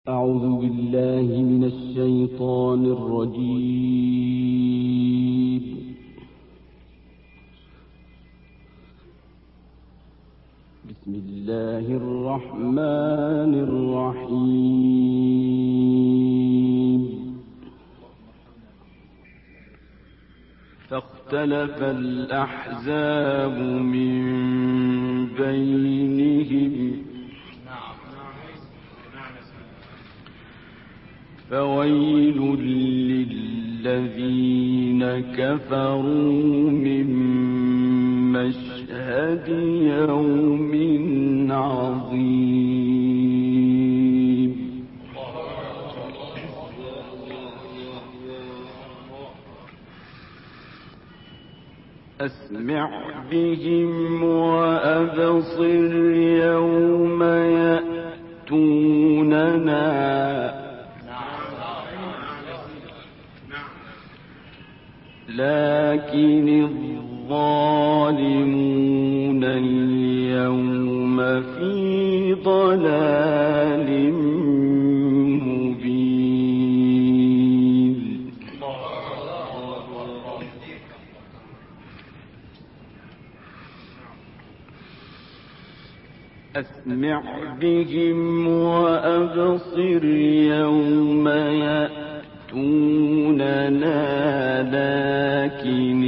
أعوذ بالله من الشيطان الرجيم. بسم الله الرحمن الرحيم. فاختلف الأحزاب من بينهم فويل للذين كفروا من مشهد يوم عظيم. أسمع بهم وأبصر يوم يأتوننا لكن الظالمون اليوم في ضلال مبين. أسمع بهم وأبصر يوم يأتوننا لكن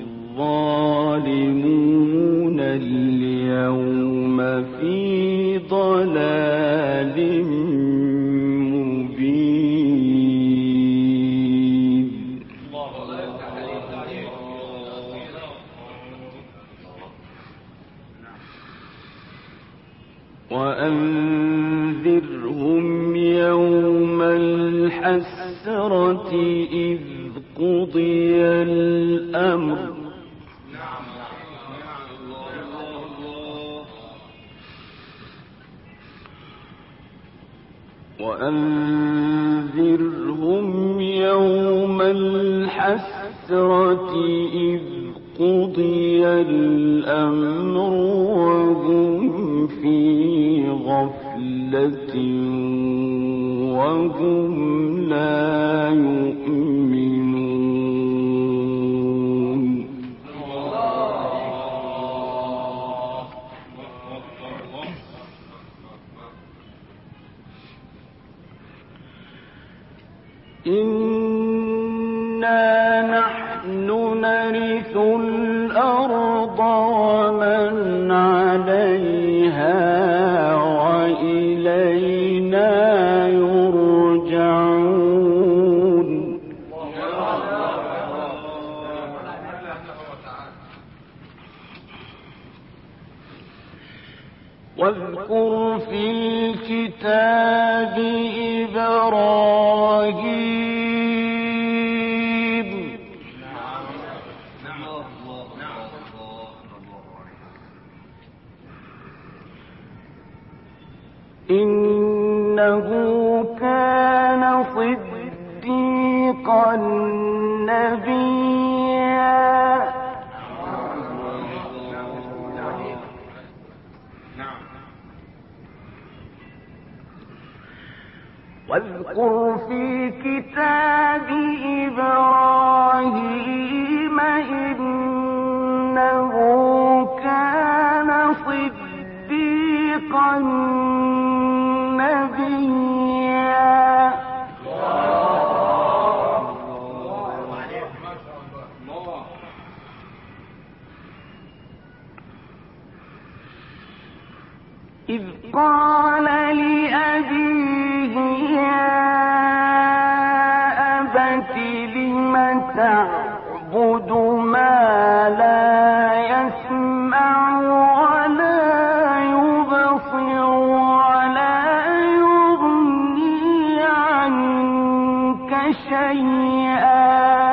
الظالمون اليوم في ضلال مبين. وأنذرهم يوم الحسرة إذ قضي الأمر وأنذرهم يوم الحسرة إذ قضي الأمر وهم في غفلة وهم لا يؤمنون. إنا نحن نرث الأرض ومن عليها وإلينا يرجعون. واذكر في الكتاب إبراهيم إنه كان صديقا نبيا. واذكر في كتاب إبراهيم إنه كان صديقا نبيا. إذ قال لأبيه يا أبت لم تعبد ما لا يسمع ولا يبصر ولا يغني عنك شيئا.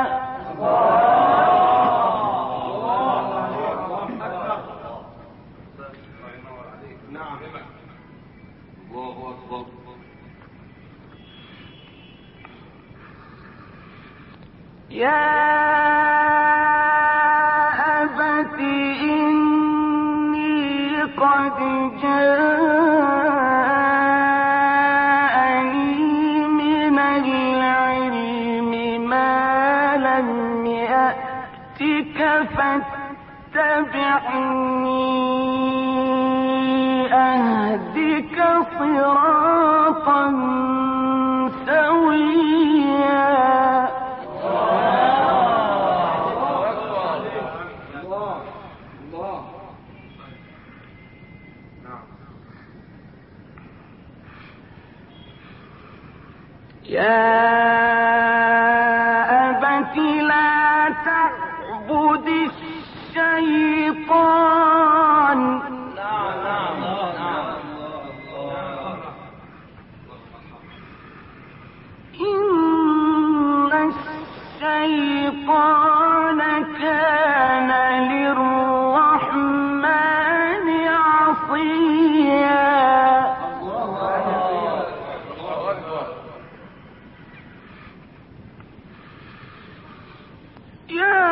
يا أبت إني قد جاءني أهدك صراطا سويا. يا أبت لا تعبد الشيطان إن الشيطان كان للرحمن عصيا. يا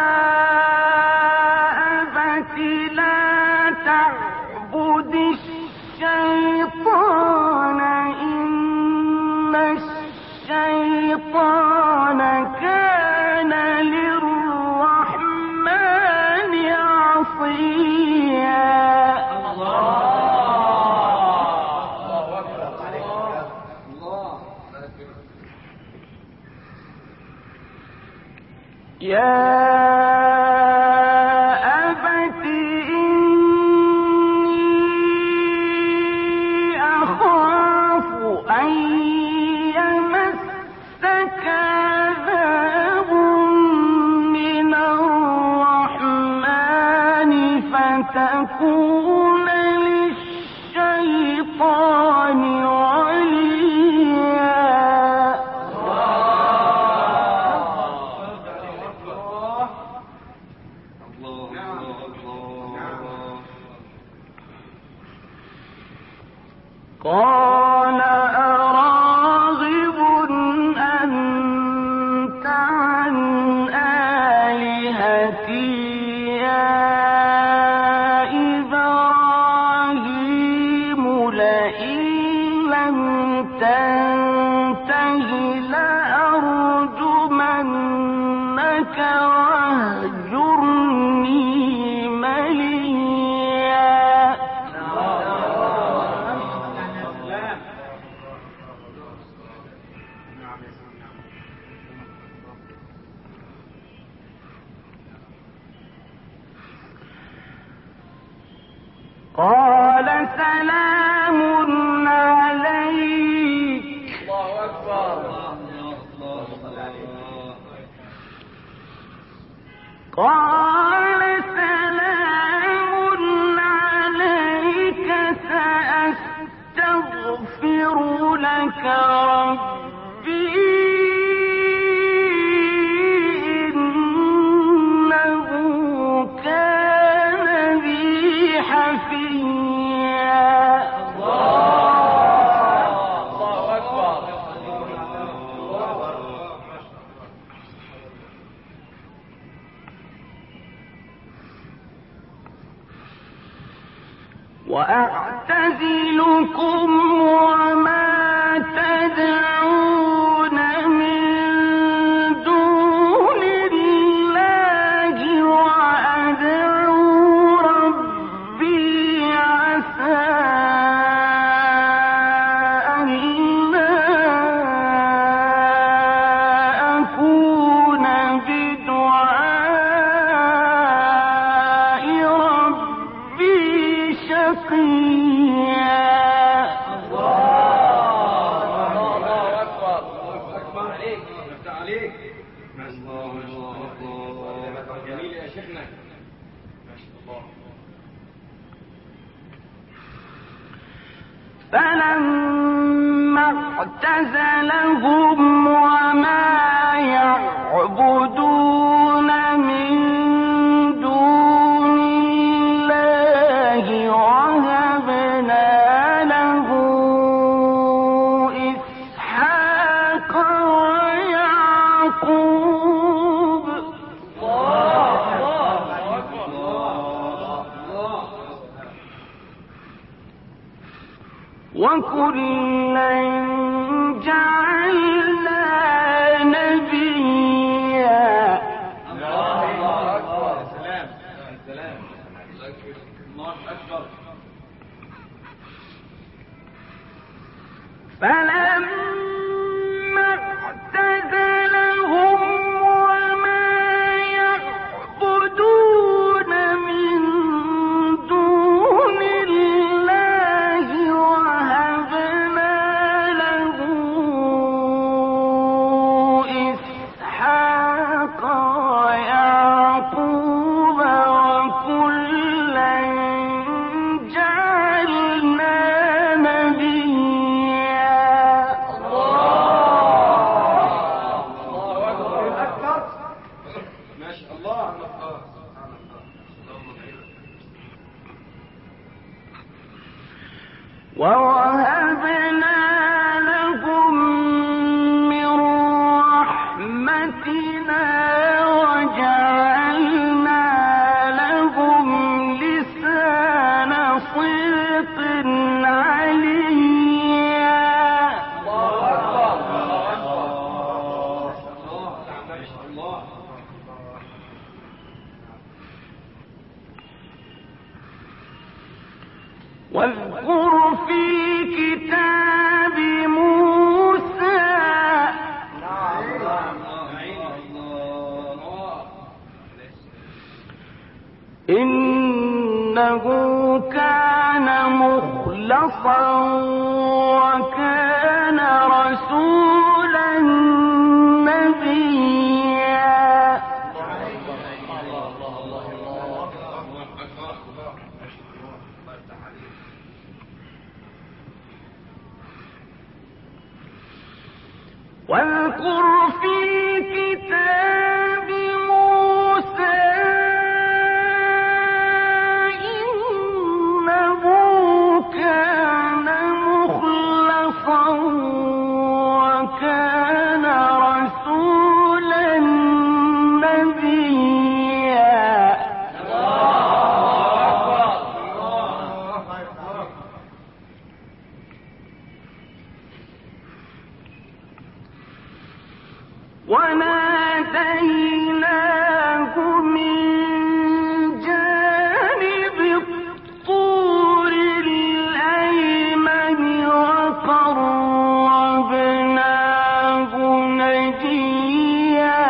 أبت لا تعبد الشيطان إن الشيطان كان للرحمن عصيا. يا أبت إني أخاف أن يمسك عذاب من الرحمن فتكون للشيطان وليا. قال أراغب أنت عن آلهتي يا إبراهيم لئن لم تنته لأرجمنك واهجرني مليا. قال سلام عليك. قال سلام عليك سأستغفر لك ربي إنه كان بي حفيا. وأعتزلكم وما تدعون من دون الله وأدعو ربي عسى ألا أكون بدعاء ربي شقيا. فلما اعتزلهم وما يعبدون من دون الله وهبنا له إسحاق ويعقوب. وكلا جعلنا فلما اعتزلهم وما يعبدون من دون الله وهبنا له إسحاق ويعقوب وكلا جعلنا نبيا. ما شاء الله. ووهبنا لهم من رحمتنا وجعلنا لهم لسان صدق عليا. واذكر في كتاب موسى إنه كان مخلصا وكان رسولا نبيا. واذكر في كتاب موسى إنه كان مخلصا وكان رسولا نبيا. وناديناه من جانب الطور الأيمن وقربناه نجيا.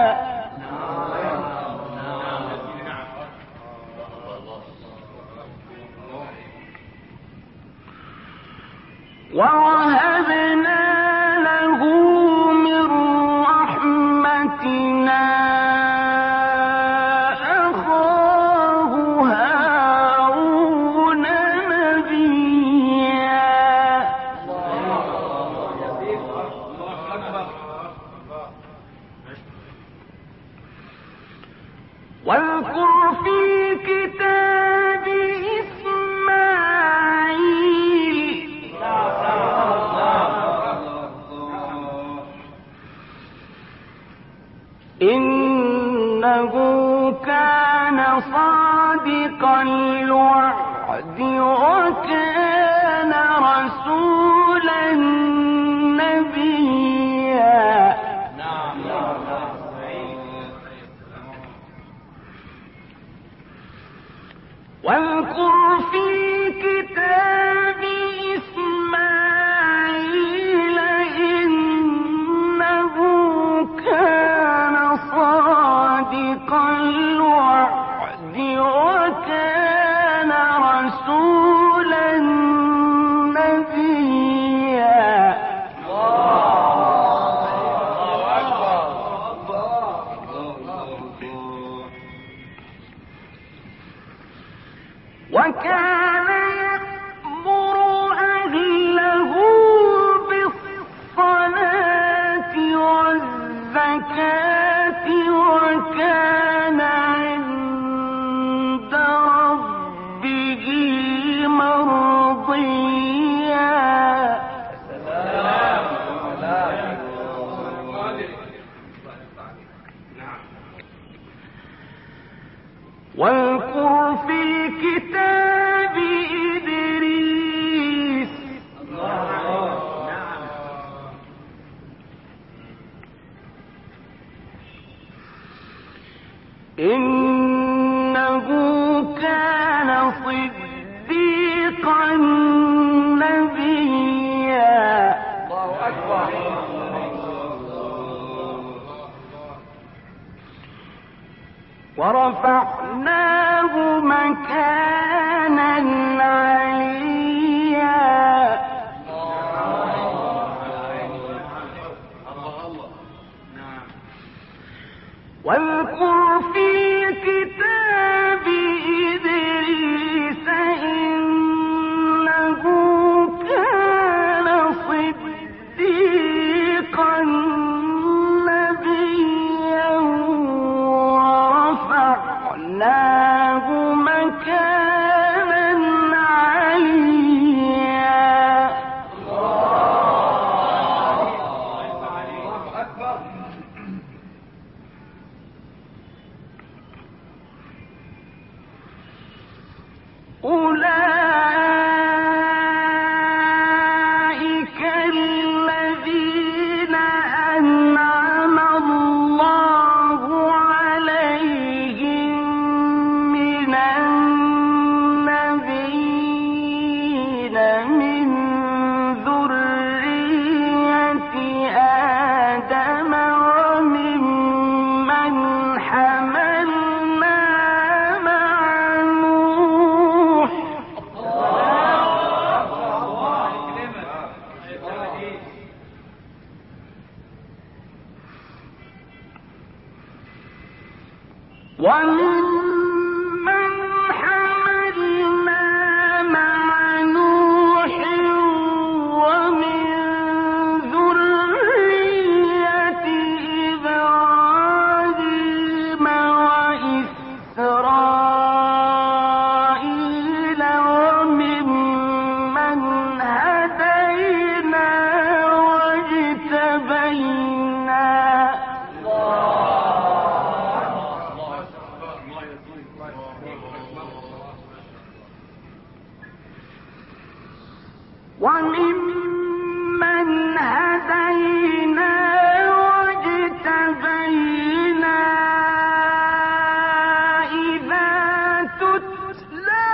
ووهبنا له من رحمتنا أخاه هارون نبيا. واذكر في كتاب إسماعيل إنه كان صادق الوعد وكان رسولا نبيا. واذكر في كتاب إسماعيل إنه كان صادق الوعد وكان رسولا نبيا. وكان يأمر أهله بالصلاة والزكاة وكان عند ربه مرضيا. واذكر في كتاب إدريس إنه كان صديقا نبيا. ورفعناه مكانا عليا. واذكر في الكتاب إدريس إنه كان صديقا نبيا ورفعناه مكانا عليا. أولئك الذين أنعم الله عليهم من النبيين من ذرية آدم وممن حملنا مع نوح. وممن حملنا مع نوح ومن ذرية إبراهيم وإسرائيل وممن هدينا واجتبينا. وممن هدينا واجتبينا إذا تتلى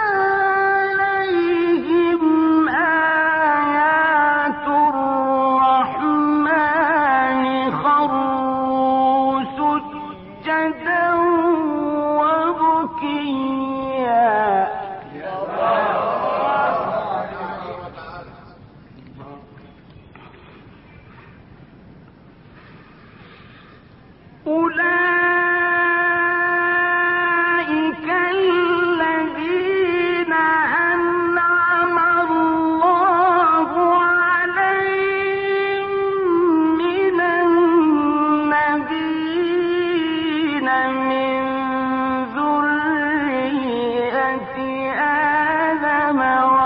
عليهم آيات الرحمن خروا سجدا وبكيا. أولئك الذين أنعم الله عليهم من النبيين من ذرية آدم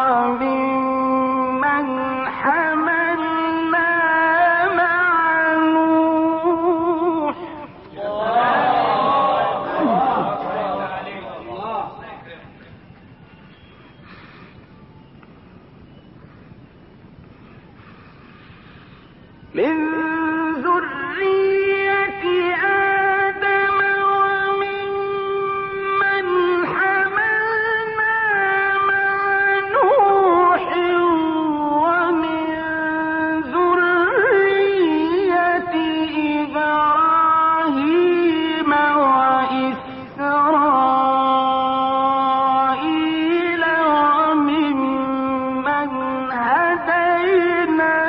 وممن حملنا مع نوح. من ذرية آدم وممن حملنا مع نوح ومن ذرية إبراهيم وإسرائيل وممن هدينا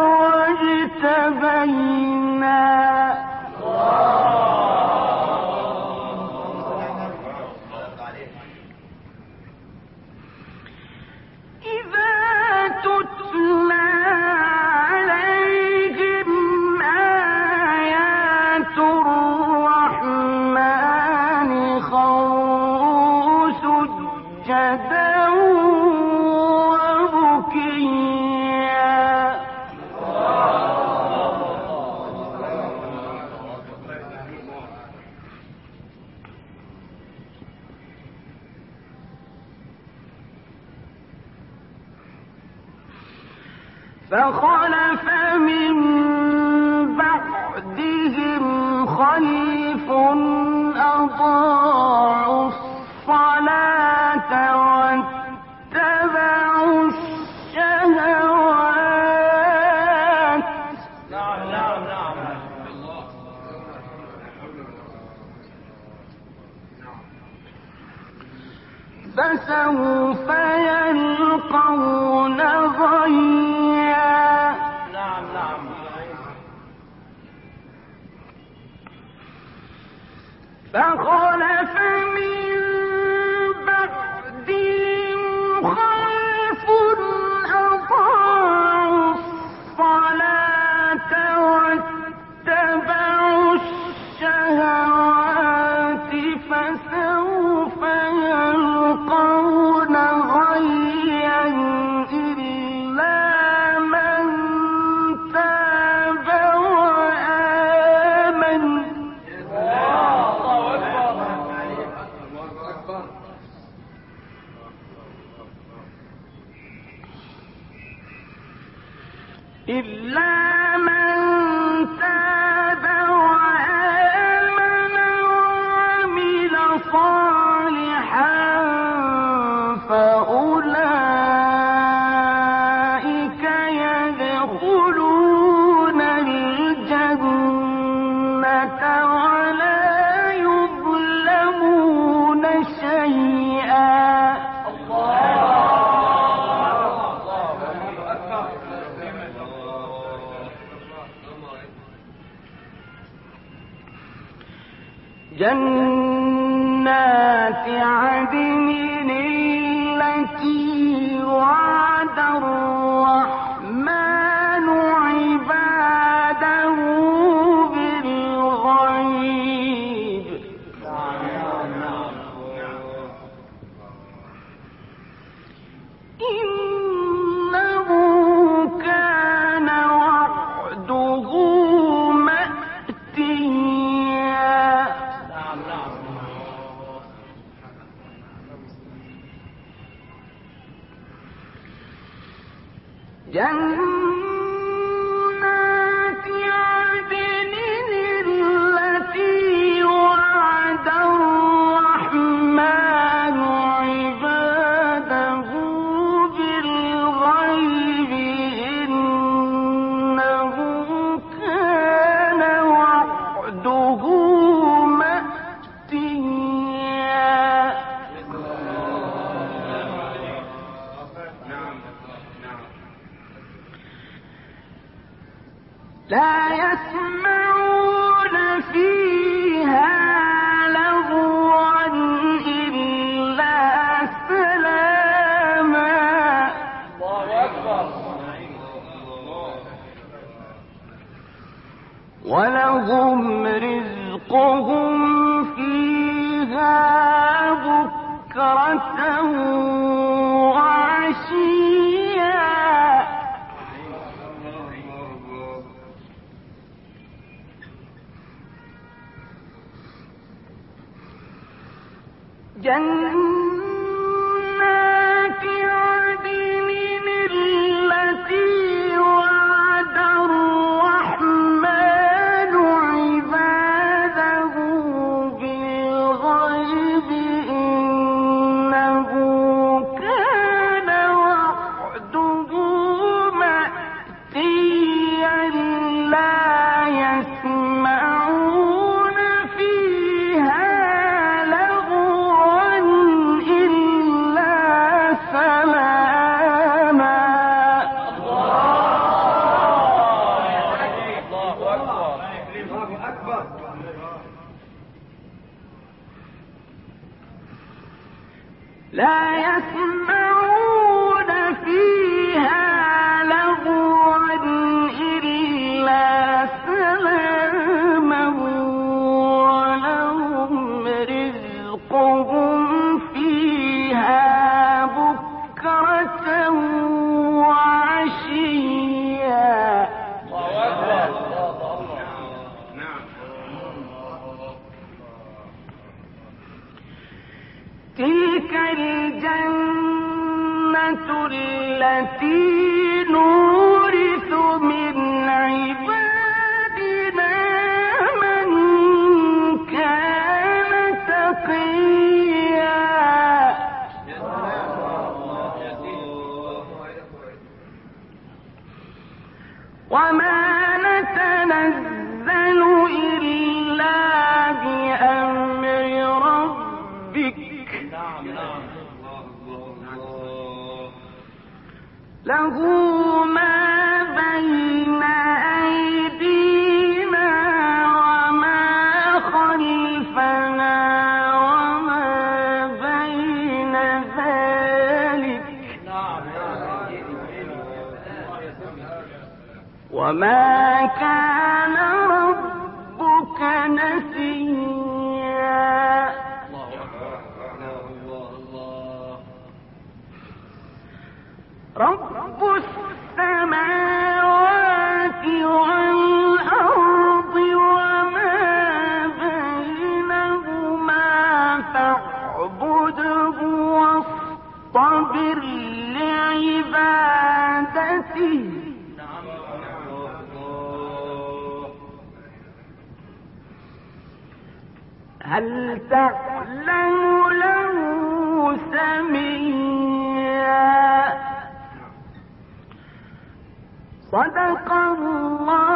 واجتبينا. إذا تتلى عليهم آيات الرحمن خروا سجدا وبكيا. فخلف من بعدهم خليف أضاعوا الصلاة واتبعوا الشهوات. فخلف من بعدهم خلف أضاعوا الصلاة واتبعوا الشهوات فسوف يلقون غيا إلا من تاب وآمن. إلا من تاب وآمن وعمل صالحا فأولئك يدخلون الجنة ولا يظلمون شيئا. جنات عدن التي وعد الرحمن عباده بالغيب. إنه كان وعده مأتيا. جنات عدن التي وعد الرحمن عباده بالغيب. إنه كان وعده مأتيا. لا يسمعون فيها لغوا إلا سلاما. ولهم رزقهم فيها بكرة وعشيا. جنات عدن التي وعد الرحمن عباده بالغيب. إنه كان وعده مأتيا. لا يسمعون فيها لا يسمعون فيها لغوا إلا سلاما. ولهم رزقهم فيها بكرة وعشيا. تلك الجنة التي نورث من عبادنا من كان تقيا. وما نتنزل إلا بأمر ربك. له ما بين أيدينا وما خلفنا وما كان ربك نسيا رب السماوات والأرض وما بينهما فاعبده واصطبر لعبادته هل تعلم له سميا صدق الله